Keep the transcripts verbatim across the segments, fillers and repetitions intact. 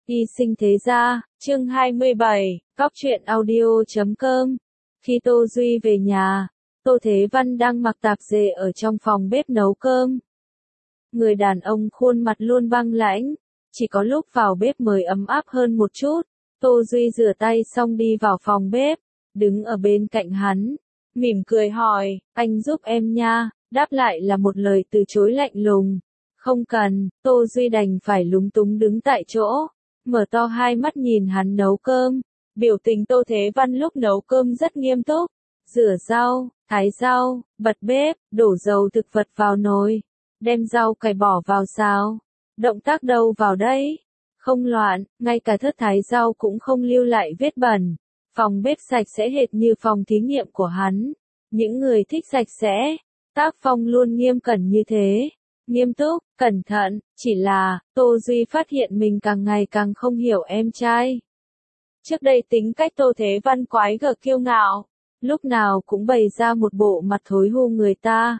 Y sinh thế gia, chương hai mươi bảy, Cóc truyện audio chấm com. Khi Tô Duy về nhà, Tô Thế Văn đang mặc tạp dề ở trong phòng bếp nấu cơm. Người đàn ông khuôn mặt luôn băng lãnh, chỉ có lúc vào bếp mới ấm áp hơn một chút. Tô Duy rửa tay xong đi vào phòng bếp, đứng ở bên cạnh hắn, mỉm cười hỏi, anh giúp em nha, đáp lại là một lời từ chối lạnh lùng. Không cần, Tô Duy đành phải lúng túng đứng tại chỗ, mở to hai mắt nhìn hắn nấu cơm. Biểu tình Tô Thế Văn lúc nấu cơm rất nghiêm túc, rửa rau, thái rau, bật bếp, đổ dầu thực vật vào nồi, đem rau cải bỏ vào xào. Động tác đâu vào đấy? Không loạn, ngay cả thớt thái rau cũng không lưu lại vết bẩn. Phòng bếp sạch sẽ hệt như phòng thí nghiệm của hắn. Những người thích sạch sẽ, tác phong luôn nghiêm cẩn như thế. Nghiêm túc, cẩn thận, chỉ là, Tô Duy phát hiện mình càng ngày càng không hiểu em trai. Trước đây tính cách Tô Thế Văn quái gở kiêu ngạo, lúc nào cũng bày ra một bộ mặt thối hu người ta.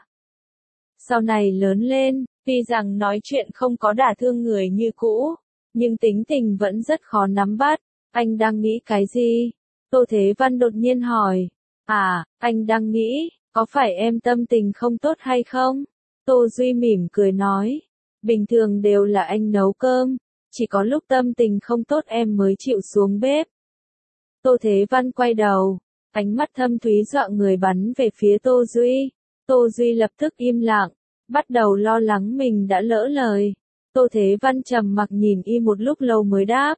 Sau này lớn lên, tuy rằng nói chuyện không có đả thương người như cũ, nhưng tính tình vẫn rất khó nắm bắt. Anh đang nghĩ cái gì? Tô Thế Văn đột nhiên hỏi. À, anh đang nghĩ, có phải em tâm tình không tốt hay không? Tô Duy mỉm cười nói. Bình thường đều là anh nấu cơm, chỉ có lúc tâm tình không tốt em mới chịu xuống bếp. Tô Thế Văn quay đầu, ánh mắt thâm thúy dọa người bắn về phía Tô Duy. Tô Duy lập tức im lặng, bắt đầu lo lắng mình đã lỡ lời. Tô Thế Văn trầm mặc nhìn y một lúc lâu mới đáp.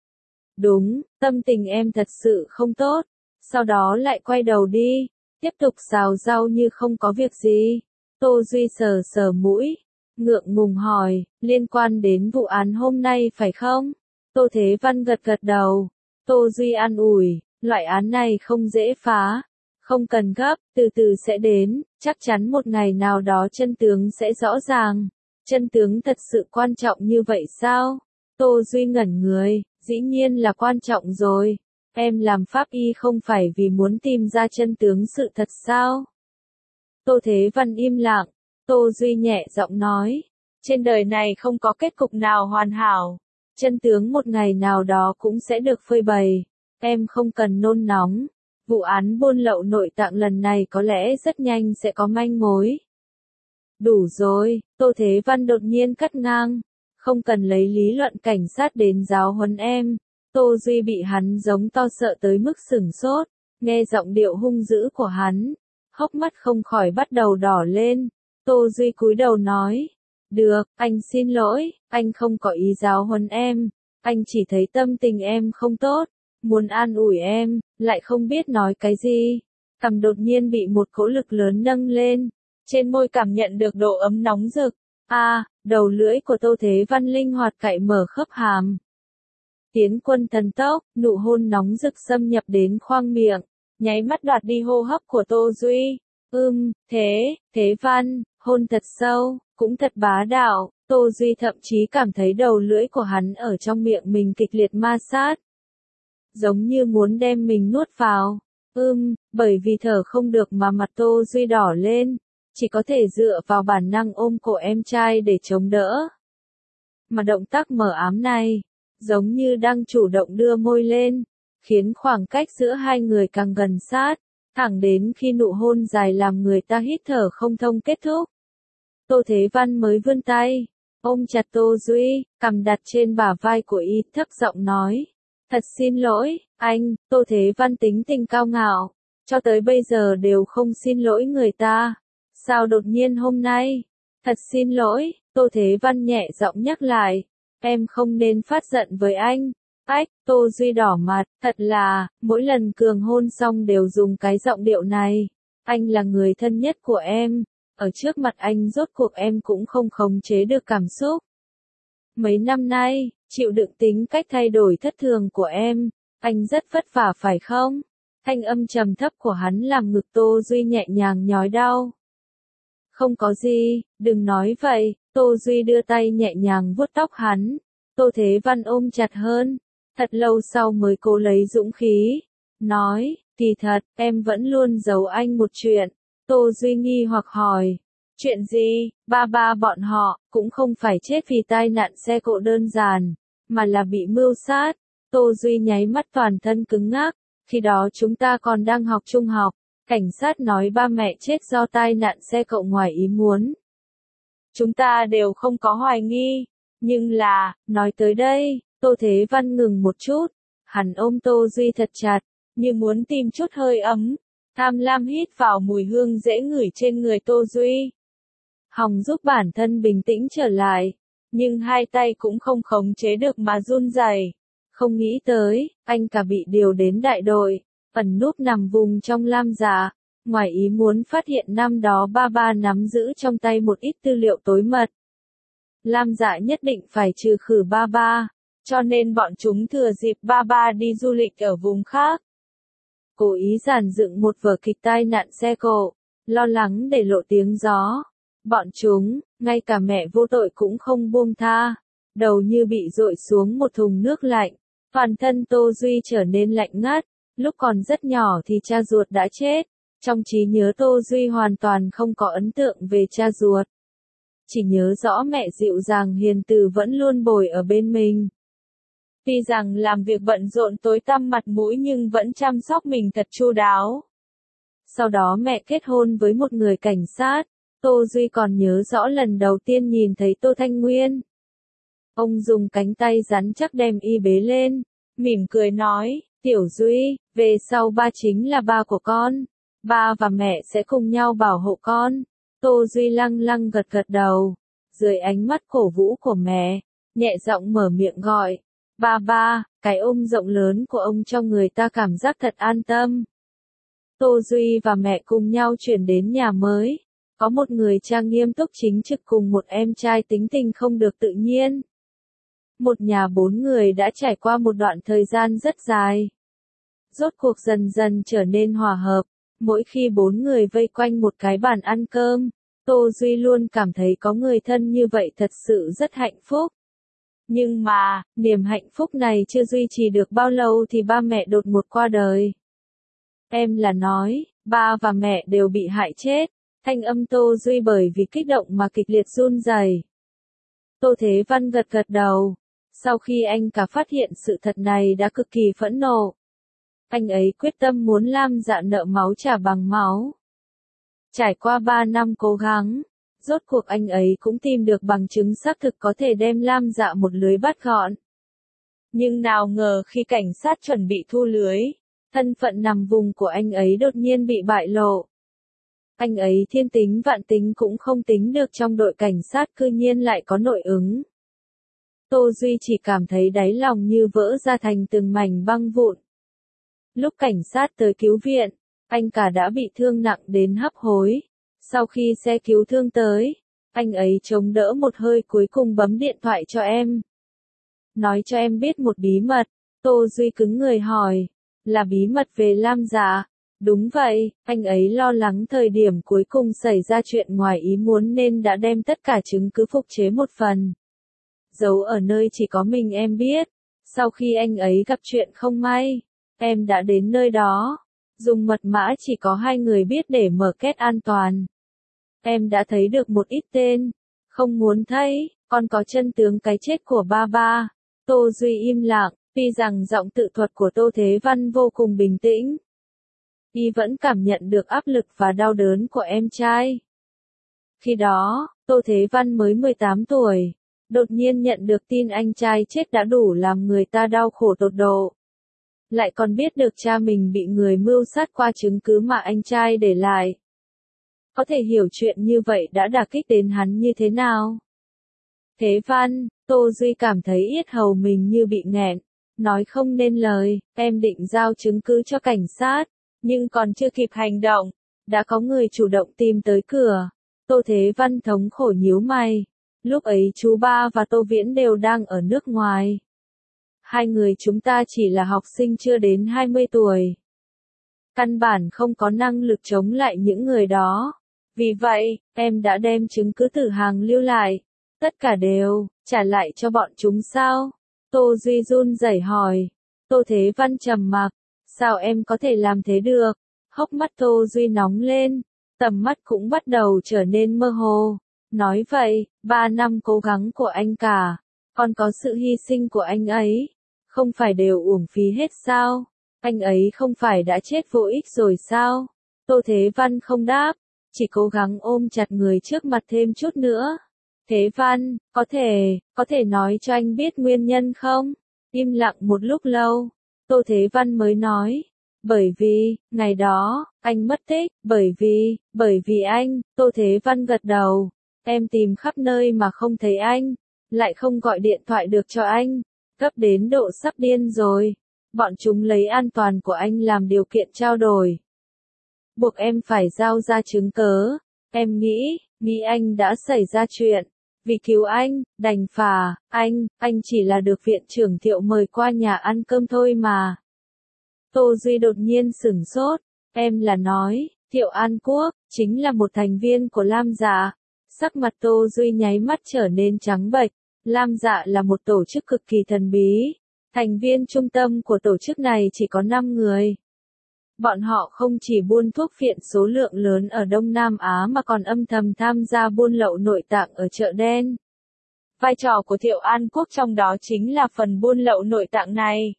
Đúng, tâm tình em thật sự không tốt. Sau đó lại quay đầu đi, tiếp tục xào rau như không có việc gì. Tô Duy sờ sờ mũi, ngượng ngùng hỏi, liên quan đến vụ án hôm nay phải không? Tô Thế Văn gật gật đầu. Tô Duy an ủi, loại án này không dễ phá. Không cần gấp, từ từ sẽ đến, chắc chắn một ngày nào đó chân tướng sẽ rõ ràng. Chân tướng thật sự quan trọng như vậy sao? Tô Duy ngẩn người, dĩ nhiên là quan trọng rồi. Em làm pháp y không phải vì muốn tìm ra chân tướng sự thật sao? Tô Thế Văn im lặng, Tô Duy nhẹ giọng nói. Trên đời này không có kết cục nào hoàn hảo. Chân tướng một ngày nào đó cũng sẽ được phơi bày. Em không cần nôn nóng. Vụ án buôn lậu nội tạng lần này có lẽ rất nhanh sẽ có manh mối. Đủ rồi, Tô Thế Văn đột nhiên cắt ngang. Không cần lấy lý luận cảnh sát đến giáo huấn em. Tô Duy bị hắn giống to sợ tới mức sửng sốt. Nghe giọng điệu hung dữ của hắn, hốc mắt không khỏi bắt đầu đỏ lên. Tô Duy cúi đầu nói. Được, anh xin lỗi, anh không có ý giáo huấn em. Anh chỉ thấy tâm tình em không tốt. Muốn an ủi em, lại không biết nói cái gì. Cằm đột nhiên bị một cỗ lực lớn nâng lên. Trên môi cảm nhận được độ ấm nóng rực. A, à, đầu lưỡi của Tô Thế Văn linh hoạt cạy mở khớp hàm. Tiến quân thần tốc, nụ hôn nóng rực xâm nhập đến khoang miệng, nháy mắt đoạt đi hô hấp của Tô Duy. Ưm, thế, Thế Văn, hôn thật sâu, cũng thật bá đạo. Tô Duy thậm chí cảm thấy đầu lưỡi của hắn ở trong miệng mình kịch liệt ma sát. Giống như muốn đem mình nuốt vào. Ưm, bởi vì thở không được mà mặt Tô Duy đỏ lên, chỉ có thể dựa vào bản năng ôm cổ em trai để chống đỡ. Mà động tác mờ ám này, giống như đang chủ động đưa môi lên, khiến khoảng cách giữa hai người càng gần sát, thẳng đến khi nụ hôn dài làm người ta hít thở không thông kết thúc. Tô Thế Văn mới vươn tay, ôm chặt Tô Duy, cằm đặt trên bả vai của y, thấp giọng nói. Thật xin lỗi, anh. Tô Thế Văn tính tình cao ngạo, cho tới bây giờ đều không xin lỗi người ta. Sao đột nhiên hôm nay? Thật xin lỗi, Tô Thế Văn nhẹ giọng nhắc lại. Em không nên phát giận với anh. Ách, Tô Duy đỏ mặt, thật là, mỗi lần cường hôn xong đều dùng cái giọng điệu này. Anh là người thân nhất của em. Ở trước mặt anh rốt cuộc em cũng không khống chế được cảm xúc. Mấy năm nay, chịu đựng tính cách thay đổi thất thường của em, anh rất vất vả phải không? Thanh âm trầm thấp của hắn làm ngực Tô Duy nhẹ nhàng nhói đau. Không có gì, đừng nói vậy. Tô Duy đưa tay nhẹ nhàng vuốt tóc hắn. Tô Thế Văn ôm chặt hơn, thật lâu sau mới cố lấy dũng khí. Nói, kỳ thật, em vẫn luôn giấu anh một chuyện. Tô Duy nghi hoặc hỏi. Chuyện gì? Ba ba bọn họ, cũng không phải chết vì tai nạn xe cộ đơn giản, mà là bị mưu sát. Tô Duy nháy mắt toàn thân cứng ngắc, khi đó chúng ta còn đang học trung học, cảnh sát nói ba mẹ chết do tai nạn xe cộ ngoài ý muốn. Chúng ta đều không có hoài nghi, nhưng là, nói tới đây, Tô Thế Văn ngừng một chút, hắn ôm Tô Duy thật chặt, như muốn tìm chút hơi ấm, tham lam hít vào mùi hương dễ ngửi trên người Tô Duy. Hòng giúp bản thân bình tĩnh trở lại, nhưng hai tay cũng không khống chế được mà run rẩy. Không nghĩ tới, anh cả bị điều đến đại đội, ẩn núp nằm vùng trong lam dạ, ngoài ý muốn phát hiện năm đó ba ba nắm giữ trong tay một ít tư liệu tối mật. Lam dạ nhất định phải trừ khử ba ba, cho nên bọn chúng thừa dịp ba ba đi du lịch ở vùng khác. Cố ý giàn dựng một vở kịch tai nạn xe cộ, lo lắng để lộ tiếng gió. Bọn chúng, ngay cả mẹ vô tội cũng không buông tha, đầu như bị dội xuống một thùng nước lạnh, toàn thân Tô Duy trở nên lạnh ngắt, lúc còn rất nhỏ thì cha ruột đã chết, trong trí nhớ Tô Duy hoàn toàn không có ấn tượng về cha ruột. Chỉ nhớ rõ mẹ dịu dàng hiền từ vẫn luôn bồi ở bên mình. Tuy rằng làm việc bận rộn tối tăm mặt mũi nhưng vẫn chăm sóc mình thật chu đáo. Sau đó mẹ kết hôn với một người cảnh sát. Tô Duy còn nhớ rõ lần đầu tiên nhìn thấy Tô Thanh Nguyên. Ông dùng cánh tay rắn chắc đem y bế lên, mỉm cười nói, Tiểu Duy, về sau ba chính là ba của con. Ba và mẹ sẽ cùng nhau bảo hộ con. Tô Duy lăng lăng gật gật đầu, dưới ánh mắt cổ vũ của mẹ, nhẹ giọng mở miệng gọi, ba ba, cái ôm rộng lớn của ông cho người ta cảm giác thật an tâm. Tô Duy và mẹ cùng nhau chuyển đến nhà mới. Có một người cha nghiêm túc chính trực cùng một em trai tính tình không được tự nhiên. Một nhà bốn người đã trải qua một đoạn thời gian rất dài. Rốt cuộc dần dần trở nên hòa hợp, mỗi khi bốn người vây quanh một cái bàn ăn cơm, Tô Duy luôn cảm thấy có người thân như vậy thật sự rất hạnh phúc. Nhưng mà, niềm hạnh phúc này chưa duy trì được bao lâu thì ba mẹ đột ngột qua đời. Em là nói, ba và mẹ đều bị hại chết. Thanh âm Tô Duy bởi vì kích động mà kịch liệt run rẩy. Tô Thế Văn gật gật đầu. Sau khi anh cả phát hiện sự thật này đã cực kỳ phẫn nộ. Anh ấy quyết tâm muốn Lam Dạ nợ máu trả bằng máu. Trải qua ba năm cố gắng, rốt cuộc anh ấy cũng tìm được bằng chứng xác thực có thể đem Lam Dạ một lưới bắt gọn. Nhưng nào ngờ khi cảnh sát chuẩn bị thu lưới, thân phận nằm vùng của anh ấy đột nhiên bị bại lộ. Anh ấy thiên tính vạn tính cũng không tính được trong đội cảnh sát cư nhiên lại có nội ứng. Tô Duy chỉ cảm thấy đáy lòng như vỡ ra thành từng mảnh băng vụn. Lúc cảnh sát tới cứu viện, anh cả đã bị thương nặng đến hấp hối. Sau khi xe cứu thương tới, anh ấy chống đỡ một hơi cuối cùng bấm điện thoại cho em. Nói cho em biết một bí mật, Tô Duy cứng người hỏi, là bí mật về Lam Dạ. Đúng vậy, anh ấy lo lắng thời điểm cuối cùng xảy ra chuyện ngoài ý muốn nên đã đem tất cả chứng cứ phục chế một phần. Giấu ở nơi chỉ có mình em biết. Sau khi anh ấy gặp chuyện không may, em đã đến nơi đó. Dùng mật mã chỉ có hai người biết để mở két an toàn. Em đã thấy được một ít tên. Không muốn thấy, còn có chân tướng cái chết của ba ba. Tô Duy im lặng, tuy rằng giọng tự thuật của Tô Thế Văn vô cùng bình tĩnh. Y vẫn cảm nhận được áp lực và đau đớn của em trai. Khi đó, Tô Thế Văn mới mười tám tuổi, đột nhiên nhận được tin anh trai chết đã đủ làm người ta đau khổ tột độ. Lại còn biết được cha mình bị người mưu sát qua chứng cứ mà anh trai để lại. Có thể hiểu chuyện như vậy đã đả kích đến hắn như thế nào. Thế Văn, Tô Duy cảm thấy yết hầu mình như bị nghẹn, nói không nên lời, em định giao chứng cứ cho cảnh sát. Nhưng còn chưa kịp hành động, đã có người chủ động tìm tới cửa. Tô Thế Văn thống khổ nhíu mày. Lúc ấy chú ba và Tô Viễn đều đang ở nước ngoài. Hai người chúng ta chỉ là học sinh chưa đến hai mươi tuổi. Căn bản không có năng lực chống lại những người đó. Vì vậy, em đã đem chứng cứ từ hàng lưu lại. Tất cả đều, trả lại cho bọn chúng sao? Tô Duy run rẩy hỏi. Tô Thế Văn trầm mặc. Sao em có thể làm thế được? Hốc mắt Tô Duy nóng lên, tầm mắt cũng bắt đầu trở nên mơ hồ. Nói vậy, ba năm cố gắng của anh cả, Còn có sự hy sinh của anh ấy, không phải đều uổng phí hết sao? Anh ấy không phải đã chết vô ích rồi sao? Tô Thế Văn không đáp, chỉ cố gắng ôm chặt người trước mặt thêm chút nữa. Thế Văn, có thể, có thể nói cho anh biết nguyên nhân không? Im lặng một lúc lâu, Tô Thế Văn mới nói. Bởi vì, ngày đó, anh mất tích, bởi vì, bởi vì anh, Tô Thế Văn gật đầu. Em tìm khắp nơi mà không thấy anh, lại không gọi điện thoại được cho anh, gấp đến độ sắp điên rồi. Bọn chúng lấy an toàn của anh làm điều kiện trao đổi. Buộc em phải giao ra chứng cớ. Em nghĩ, nghĩ anh đã xảy ra chuyện. Vì cứu anh, đành phà, anh, anh chỉ là được viện trưởng Thiệu mời qua nhà ăn cơm thôi mà. Tô Duy đột nhiên sửng sốt, em là nói, Thiệu An Quốc, chính là một thành viên của Lam Dạ. Sắc mặt Tô Duy nháy mắt trở nên trắng bệch. Lam Dạ là một tổ chức cực kỳ thần bí. Thành viên trung tâm của tổ chức này chỉ có năm người. Bọn họ không chỉ buôn thuốc phiện số lượng lớn ở Đông Nam Á mà còn âm thầm tham gia buôn lậu nội tạng ở chợ đen. Vai trò của Thiệu An Quốc trong đó chính là phần buôn lậu nội tạng này.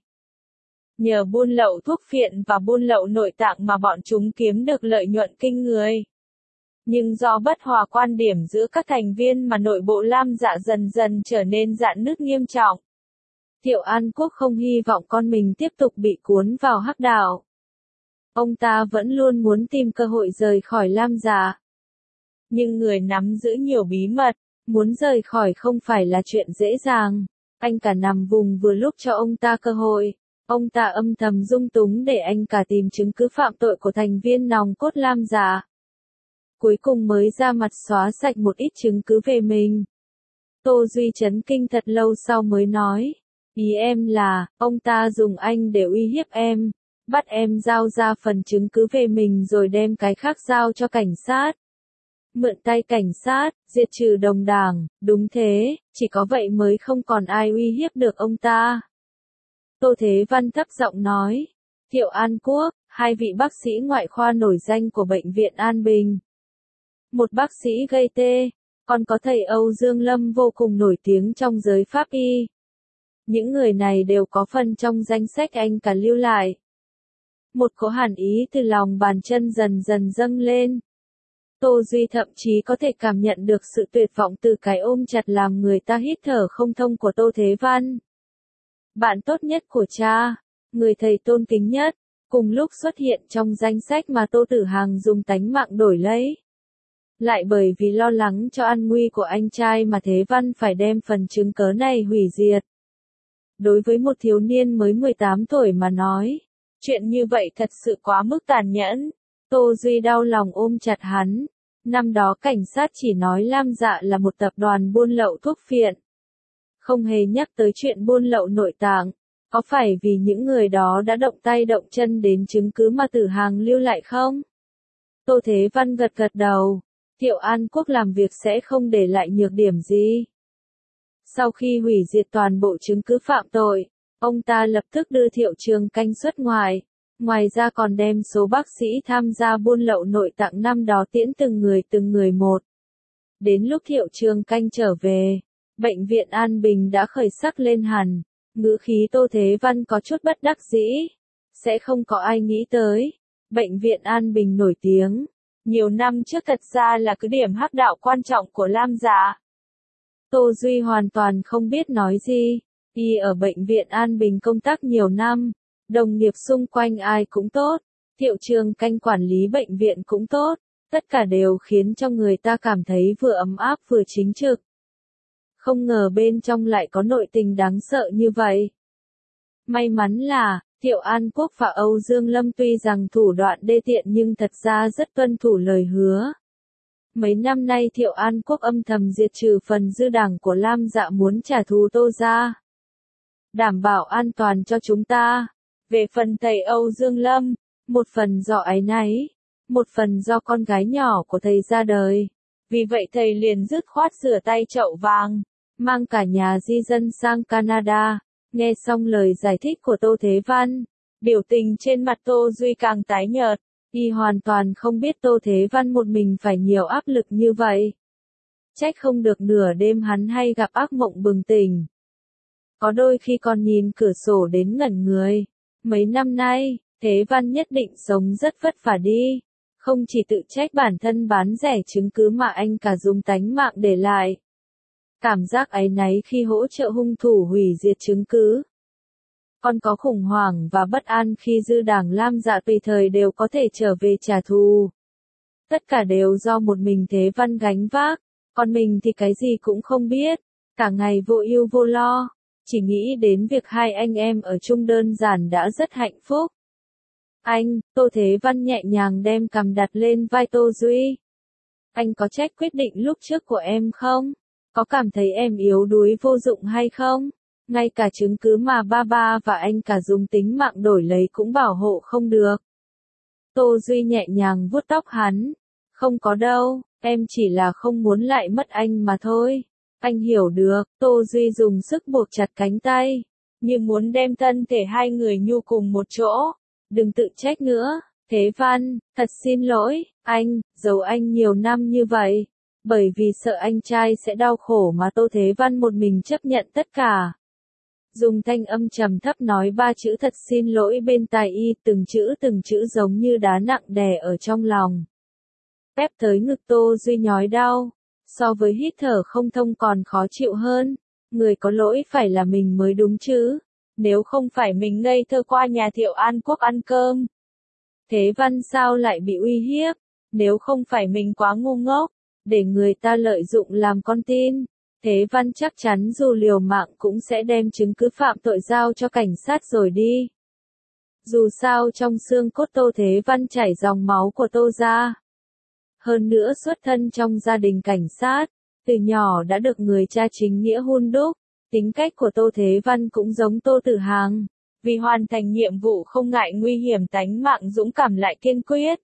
Nhờ buôn lậu thuốc phiện và buôn lậu nội tạng mà bọn chúng kiếm được lợi nhuận kinh người. Nhưng do bất hòa quan điểm giữa các thành viên mà nội bộ Lam Dạ dần dần trở nên rạn nứt nghiêm trọng. Thiệu An Quốc không hy vọng con mình tiếp tục bị cuốn vào hắc đạo. Ông ta vẫn luôn muốn tìm cơ hội rời khỏi Lam Dạ. Nhưng người nắm giữ nhiều bí mật, muốn rời khỏi không phải là chuyện dễ dàng. Anh cả nằm vùng vừa lúc cho ông ta cơ hội. Ông ta âm thầm dung túng để anh cả tìm chứng cứ phạm tội của thành viên nòng cốt Lam Dạ. Cuối cùng mới ra mặt xóa sạch một ít chứng cứ về mình. Tô Duy chấn kinh thật lâu sau mới nói. Ý em là, ông ta dùng anh để uy hiếp em, bắt em giao ra phần chứng cứ về mình rồi đem cái khác giao cho cảnh sát. Mượn tay cảnh sát, diệt trừ đồng đảng, đúng thế, chỉ có vậy mới không còn ai uy hiếp được ông ta. Tô Thế Văn thấp giọng nói. Thiệu An Quốc, hai vị bác sĩ ngoại khoa nổi danh của Bệnh viện An Bình. Một bác sĩ gây tê, còn có thầy Âu Dương Lâm vô cùng nổi tiếng trong giới pháp y. Những người này đều có phần trong danh sách anh cả lưu lại. Một cỗ hàn ý từ lòng bàn chân dần dần dâng lên. Tô Duy thậm chí có thể cảm nhận được sự tuyệt vọng từ cái ôm chặt làm người ta hít thở không thông của Tô Thế Văn. Bạn tốt nhất của cha, người thầy tôn kính nhất, cùng lúc xuất hiện trong danh sách mà Tô Tử Hằng dùng tánh mạng đổi lấy. Lại bởi vì lo lắng cho an nguy của anh trai mà Thế Văn phải đem phần chứng cớ này hủy diệt. Đối với một thiếu niên mới mười tám tuổi mà nói, chuyện như vậy thật sự quá mức tàn nhẫn. Tô Duy đau lòng ôm chặt hắn. Năm đó cảnh sát chỉ nói Lam Dạ là một tập đoàn buôn lậu thuốc phiện. Không hề nhắc tới chuyện buôn lậu nội tạng. Có phải vì những người đó đã động tay động chân đến chứng cứ mà Tử Hằng lưu lại không? Tô Thế Văn gật gật đầu. Thiệu An Quốc làm việc sẽ không để lại nhược điểm gì. Sau khi hủy diệt toàn bộ chứng cứ phạm tội, ông ta lập tức đưa Thiệu Trường Canh xuất ngoại. Ngoài ra còn đem số bác sĩ tham gia buôn lậu nội tạng năm đó tiễn từng người từng người một. Đến lúc Thiệu Trường Canh trở về, Bệnh viện An Bình đã khởi sắc lên hẳn. Ngữ khí Tô Thế Văn có chút bất đắc dĩ. Sẽ không có ai nghĩ tới. Bệnh viện An Bình nổi tiếng. Nhiều năm trước thật ra là cứ điểm hắc đạo quan trọng của Lam Dạ. Tô Duy hoàn toàn không biết nói gì. Y ở bệnh viện An Bình công tác nhiều năm. Đồng nghiệp xung quanh ai cũng tốt. Thiệu Trường Canh quản lý bệnh viện cũng tốt. Tất cả đều khiến cho người ta cảm thấy vừa ấm áp vừa chính trực. Không ngờ bên trong lại có nội tình đáng sợ như vậy. May mắn là, Thiệu An Quốc và Âu Dương Lâm tuy rằng thủ đoạn đê tiện nhưng thật ra rất tuân thủ lời hứa. Mấy năm nay Thiệu An Quốc âm thầm diệt trừ phần dư đảng của Lam Dạ muốn trả thù Tô gia. Đảm bảo an toàn cho chúng ta. Về phần thầy Âu Dương Lâm, một phần do áy náy, một phần do con gái nhỏ của thầy ra đời. Vì vậy thầy liền dứt khoát rửa tay chậu vàng, mang cả nhà di dân sang Canada. Nghe xong lời giải thích của Tô Thế Văn, biểu tình trên mặt Tô Duy càng tái nhợt. Y hoàn toàn không biết Tô Thế Văn một mình phải nhiều áp lực như vậy. Trách không được nửa đêm hắn hay gặp ác mộng bừng tỉnh. có đôi khi còn nhìn cửa sổ đến ngẩn người. Mấy năm nay, Thế Văn nhất định sống rất vất vả đi. Không chỉ tự trách bản thân bán rẻ chứng cứ mà anh cả dùng tánh mạng để lại. Cảm giác áy náy khi hỗ trợ hung thủ hủy diệt chứng cứ. Còn có khủng hoảng và bất an khi dư đảng Lam Dạ tùy thời đều có thể trở về trả thù. Tất cả đều do một mình Thế Văn gánh vác, còn mình thì cái gì cũng không biết, cả ngày vô ưu vô lo, chỉ nghĩ đến việc hai anh em ở chung đơn giản đã rất hạnh phúc. Anh, Tô Thế Văn nhẹ nhàng đem cằm đặt lên vai Tô Duy. Anh có trách quyết định lúc trước của em không? Có cảm thấy em yếu đuối vô dụng hay không? Ngay cả chứng cứ mà ba ba và anh cả dùng tính mạng đổi lấy cũng bảo hộ không được. Tô Duy nhẹ nhàng vuốt tóc hắn. Không có đâu, em chỉ là không muốn lại mất anh mà thôi. Anh hiểu được, Tô Duy dùng sức buộc chặt cánh tay, như muốn đem thân thể hai người nhu cùng một chỗ. Đừng tự trách nữa, Thế Văn, thật xin lỗi, anh, giấu anh nhiều năm như vậy. Bởi vì sợ anh trai sẽ đau khổ mà Tô Thế Văn một mình chấp nhận tất cả. Dùng thanh âm trầm thấp nói ba chữ thật xin lỗi bên tai y, từng chữ từng chữ giống như đá nặng đè ở trong lòng. Ép tới ngực Tô Duy nhói đau, so với hít thở không thông còn khó chịu hơn. Người có lỗi phải là mình mới đúng chứ, nếu không phải mình ngây thơ qua nhà Thiệu An Quốc ăn cơm. Thế Văn sao lại bị uy hiếp, nếu không phải mình quá ngu ngốc, để người ta lợi dụng làm con tin. Thế Văn chắc chắn dù liều mạng cũng sẽ đem chứng cứ phạm tội giao cho cảnh sát rồi đi. Dù sao trong xương cốt Tô Thế Văn chảy dòng máu của Tô gia. Hơn nữa xuất thân trong gia đình cảnh sát, từ nhỏ đã được người cha chính nghĩa hun đúc. Tính cách của Tô Thế Văn cũng giống Tô Tử Hàng, vì hoàn thành nhiệm vụ không ngại nguy hiểm tánh mạng dũng cảm lại kiên quyết.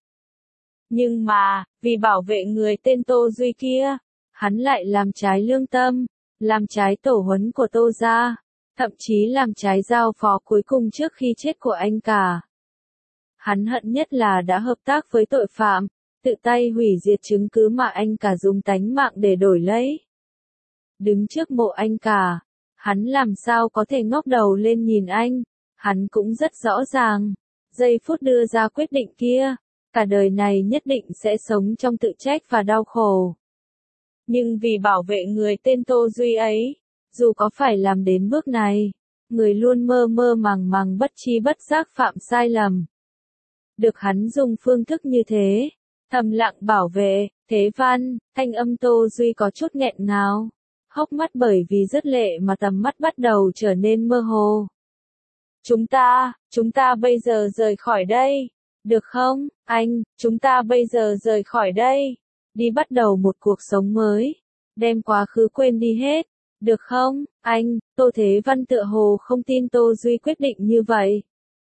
Nhưng mà, vì bảo vệ người tên Tô Duy kia, hắn lại làm trái lương tâm, làm trái tổ huấn của Tô gia, thậm chí làm trái giao phó cuối cùng trước khi chết của anh cả. Hắn hận nhất là đã hợp tác với tội phạm, tự tay hủy diệt chứng cứ mà anh cả dùng tánh mạng để đổi lấy. Đứng trước mộ anh cả, hắn làm sao có thể ngóc đầu lên nhìn anh, hắn cũng rất rõ ràng, giây phút đưa ra quyết định kia, cả đời này nhất định sẽ sống trong tự trách và đau khổ. Nhưng vì bảo vệ người tên Tô Duy ấy, dù có phải làm đến bước này, người luôn mơ mơ màng màng bất tri bất giác phạm sai lầm. Được hắn dùng phương thức như thế, thầm lặng bảo vệ, Thế Văn, thanh âm Tô Duy có chút nghẹn ngào, hốc mắt bởi vì rất lệ mà tầm mắt bắt đầu trở nên mơ hồ. Chúng ta, chúng ta bây giờ rời khỏi đây, được không, anh, chúng ta bây giờ rời khỏi đây, đi bắt đầu một cuộc sống mới, đem quá khứ quên đi hết, được không, anh, Tô Thế Văn tựa hồ không tin Tô Duy quyết định như vậy.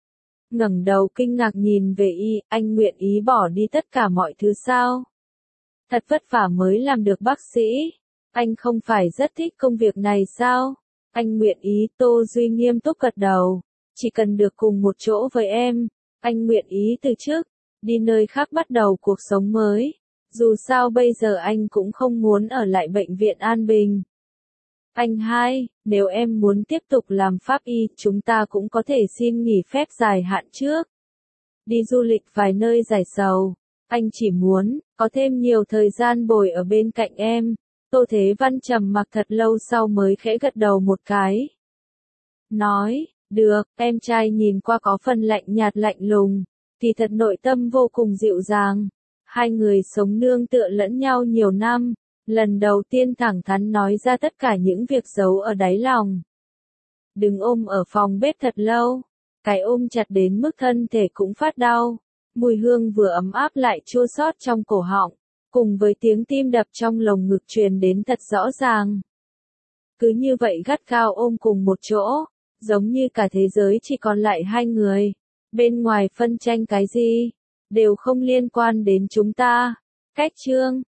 Ngẩng đầu kinh ngạc nhìn về y, anh nguyện ý bỏ đi tất cả mọi thứ sao? Thật vất vả mới làm được bác sĩ, anh không phải rất thích công việc này sao? Anh nguyện ý, Tô Duy nghiêm túc gật đầu, chỉ cần được cùng một chỗ với em, anh nguyện ý từ chức, đi nơi khác bắt đầu cuộc sống mới, dù sao bây giờ anh cũng không muốn ở lại bệnh viện An Bình. Anh hai, nếu em muốn tiếp tục làm pháp y, chúng ta cũng có thể xin nghỉ phép dài hạn trước. Đi du lịch vài nơi giải sầu, anh chỉ muốn, có thêm nhiều thời gian bồi ở bên cạnh em. Tô Thế Văn trầm mặc thật lâu sau mới khẽ gật đầu một cái. Nói, được, em trai nhìn qua có phần lạnh nhạt lạnh lùng, thì thật nội tâm vô cùng dịu dàng. Hai người sống nương tựa lẫn nhau nhiều năm, lần đầu tiên thẳng thắn nói ra tất cả những việc giấu ở đáy lòng. Đừng ôm ở phòng bếp thật lâu, cái ôm chặt đến mức thân thể cũng phát đau, mùi hương vừa ấm áp lại chua xót trong cổ họng, cùng với tiếng tim đập trong lồng ngực truyền đến thật rõ ràng. Cứ như vậy gắt gao ôm cùng một chỗ, giống như cả thế giới chỉ còn lại hai người, bên ngoài phân tranh cái gì, đều không liên quan đến chúng ta. Cách chương